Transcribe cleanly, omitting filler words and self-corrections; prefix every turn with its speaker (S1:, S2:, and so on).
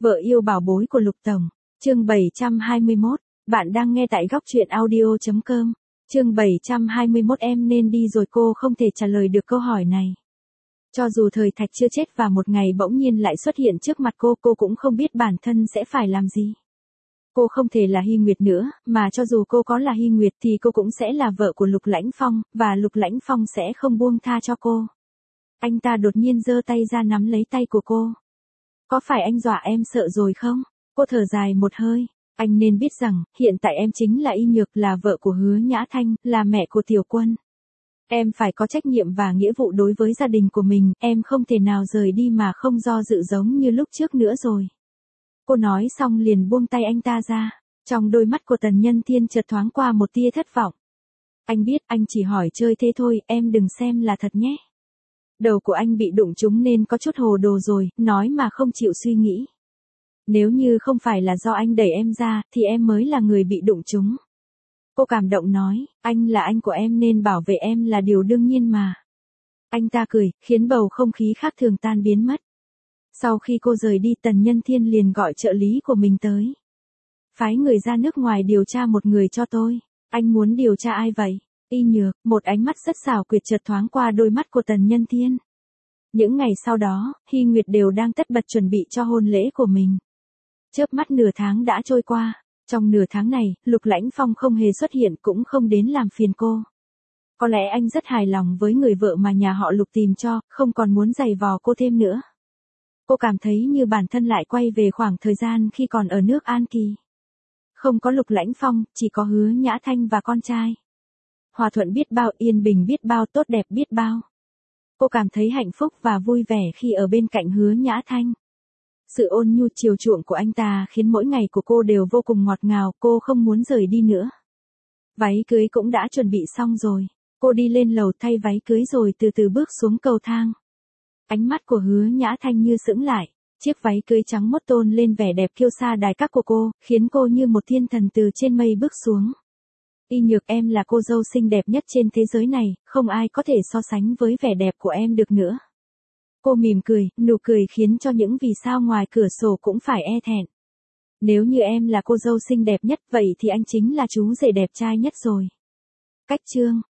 S1: Vợ yêu bảo bối của Lục Tổng. Chương 721. Bạn đang nghe tại góc truyện audio.com. Chương 721 em nên đi rồi cô không thể trả lời được câu hỏi này. Cho dù thời Thạch chưa chết và một ngày bỗng nhiên lại xuất hiện trước mặt cô cũng không biết bản thân sẽ phải làm gì. Cô không thể là Hy Nguyệt nữa, mà cho dù cô có là Hy Nguyệt thì cô cũng sẽ là vợ của Lục Lãnh Phong, và Lục Lãnh Phong sẽ không buông tha cho cô. Anh ta đột nhiên giơ tay ra nắm lấy tay của cô. Có phải anh dọa em sợ rồi không? Cô thở dài một hơi. Anh nên biết rằng, hiện tại em chính là Y Nhược, là vợ của Hứa Nhã Thanh, là mẹ của Tiểu Quân. Em phải có trách nhiệm và nghĩa vụ đối với gia đình của mình, em không thể nào rời đi mà không do dự giống như lúc trước nữa rồi. Cô nói xong liền buông tay anh ta ra. Trong đôi mắt của Tần Nhân Thiên chợt thoáng qua một tia thất vọng. Anh biết anh chỉ hỏi chơi thế thôi, em đừng xem là thật nhé. Đầu của anh bị đụng trúng nên có chút hồ đồ rồi, nói mà không chịu suy nghĩ. Nếu như không phải là do anh đẩy em ra, thì em mới là người bị đụng trúng. Cô cảm động nói, anh là anh của em nên bảo vệ em là điều đương nhiên mà. Anh ta cười, khiến bầu không khí khác thường tan biến mất. Sau khi cô rời đi, Tần Nhân Thiên liền gọi trợ lý của mình tới. Phái người ra nước ngoài điều tra một người cho tôi. Anh muốn điều tra ai vậy? Y Nhược. Một ánh mắt rất xảo quyệt chợt thoáng qua đôi mắt của Tần Nhân Thiên. Những ngày sau đó, Hy Nguyệt đều đang tất bật chuẩn bị cho hôn lễ của mình. Chớp mắt nửa tháng đã trôi qua. Trong nửa tháng này, Lục Lãnh Phong không hề xuất hiện, cũng không đến làm phiền cô. Có lẽ anh rất hài lòng với người vợ mà nhà họ Lục tìm cho, không còn muốn giày vò cô thêm nữa. Cô cảm thấy như bản thân lại quay về khoảng thời gian khi còn ở nước An Kỳ. Không có Lục Lãnh Phong, chỉ có Hứa Nhã Thanh và con trai. Hòa thuận biết bao, yên bình biết bao, tốt đẹp biết bao. Cô cảm thấy hạnh phúc và vui vẻ khi ở bên cạnh Hứa Nhã Thanh. Sự ôn nhu chiều chuộng của anh ta khiến mỗi ngày của cô đều vô cùng ngọt ngào, cô không muốn rời đi nữa. Váy cưới cũng đã chuẩn bị xong rồi. Cô đi lên lầu thay váy cưới rồi từ từ bước xuống cầu thang. Ánh mắt của Hứa Nhã Thanh như sững lại. Chiếc váy cưới trắng mốt tôn lên vẻ đẹp kiêu sa đài các của cô, khiến cô như một thiên thần từ trên mây bước xuống. Y Nhược, em là cô dâu xinh đẹp nhất trên thế giới này, không ai có thể so sánh với vẻ đẹp của em được nữa. Cô mỉm cười, nụ cười khiến cho những vì sao ngoài cửa sổ cũng phải e thẹn. Nếu như em là cô dâu xinh đẹp nhất vậy thì anh chính là chú rể đẹp trai nhất rồi. Cách chương